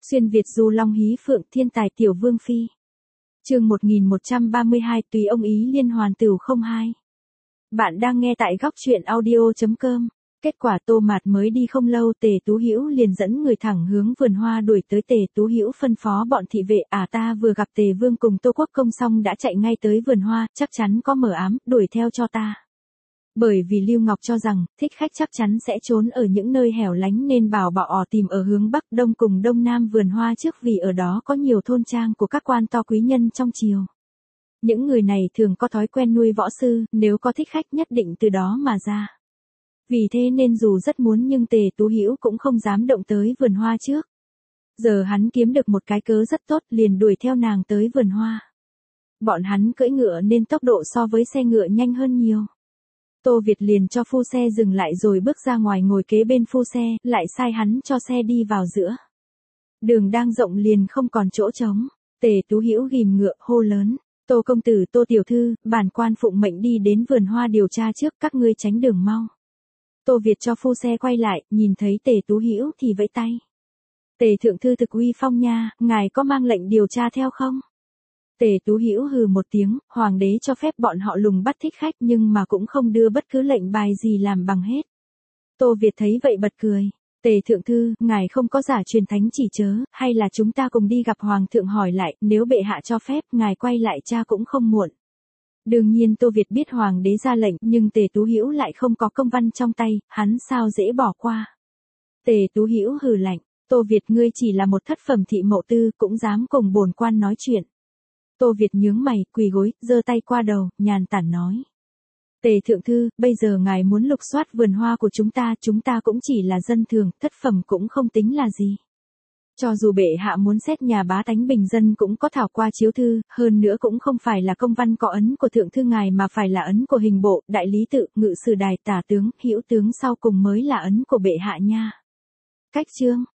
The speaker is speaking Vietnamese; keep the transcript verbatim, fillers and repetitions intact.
Xuyên Việt du long hí phượng thiên tài tiểu vương phi. Chương một nghìn một trăm ba mươi hai tùy ông ý liên hoàn tửu không hai. Bạn đang nghe tại góc truyện audio chấm com. Kết quả Tô Mạt mới đi không lâu, Tề Tú Hữu liền dẫn người thẳng hướng vườn hoa đuổi tới. Tề Tú Hữu phân phó bọn thị vệ, à ta vừa gặp Tề Vương cùng Tô Quốc Công xong đã chạy ngay tới vườn hoa, chắc chắn có mở ám, đuổi theo cho ta. Bởi vì Lưu Ngọc cho rằng, thích khách chắc chắn sẽ trốn ở những nơi hẻo lánh nên bảo bọn ỏ tìm ở hướng Bắc Đông cùng Đông Nam vườn hoa trước, vì ở đó có nhiều thôn trang của các quan to quý nhân trong triều. Những người này thường có thói quen nuôi võ sư, nếu có thích khách nhất định từ đó mà ra. Vì thế nên dù rất muốn nhưng Tề Tú Hữu cũng không dám động tới vườn hoa trước. Giờ hắn kiếm được một cái cớ rất tốt, liền đuổi theo nàng tới vườn hoa. Bọn hắn cưỡi ngựa nên tốc độ so với xe ngựa nhanh hơn nhiều. Tô Việt liền cho phu xe dừng lại rồi bước ra ngoài ngồi kế bên phu xe, lại sai hắn cho xe đi vào giữa. Đường đang rộng liền không còn chỗ trống. Tề Tú Hữu ghìm ngựa hô lớn, Tô công tử, Tô tiểu thư, bản quan phụng mệnh đi đến vườn hoa điều tra trước, các ngươi tránh đường mau. Tô Việt cho phu xe quay lại, nhìn thấy Tề Tú Hữu thì vẫy tay. Tề thượng thư thực uy phong nha, ngài có mang lệnh điều tra theo không? Tề Tú Hữu hừ một tiếng, hoàng đế cho phép bọn họ lùng bắt thích khách nhưng mà cũng không đưa bất cứ lệnh bài gì làm bằng hết. Tô Việt thấy vậy bật cười. Tề thượng thư, ngài không có giả truyền thánh chỉ chớ, hay là chúng ta cùng đi gặp hoàng thượng hỏi lại, nếu bệ hạ cho phép, ngài quay lại tra cũng không muộn. Đương nhiên Tô Việt biết hoàng đế ra lệnh, nhưng Tề Tú Hữu lại không có công văn trong tay, hắn sao dễ bỏ qua. Tề Tú Hữu hừ lạnh, Tô Việt ngươi chỉ là một thất phẩm thị mậu tư, cũng dám cùng bổn quan nói chuyện. Tô Việt nhướng mày, quỳ gối, giơ tay qua đầu, nhàn tản nói. Tề thượng thư, bây giờ ngài muốn lục soát vườn hoa của chúng ta, chúng ta cũng chỉ là dân thường, thất phẩm cũng không tính là gì. Cho dù bệ hạ muốn xét nhà bá tánh bình dân cũng có thảo qua chiếu thư, hơn nữa cũng không phải là công văn có ấn của thượng thư ngài mà phải là ấn của hình bộ, đại lý tự, ngự sử đài, tả tướng, hữu tướng sau cùng mới là ấn của bệ hạ nha. Cách chương,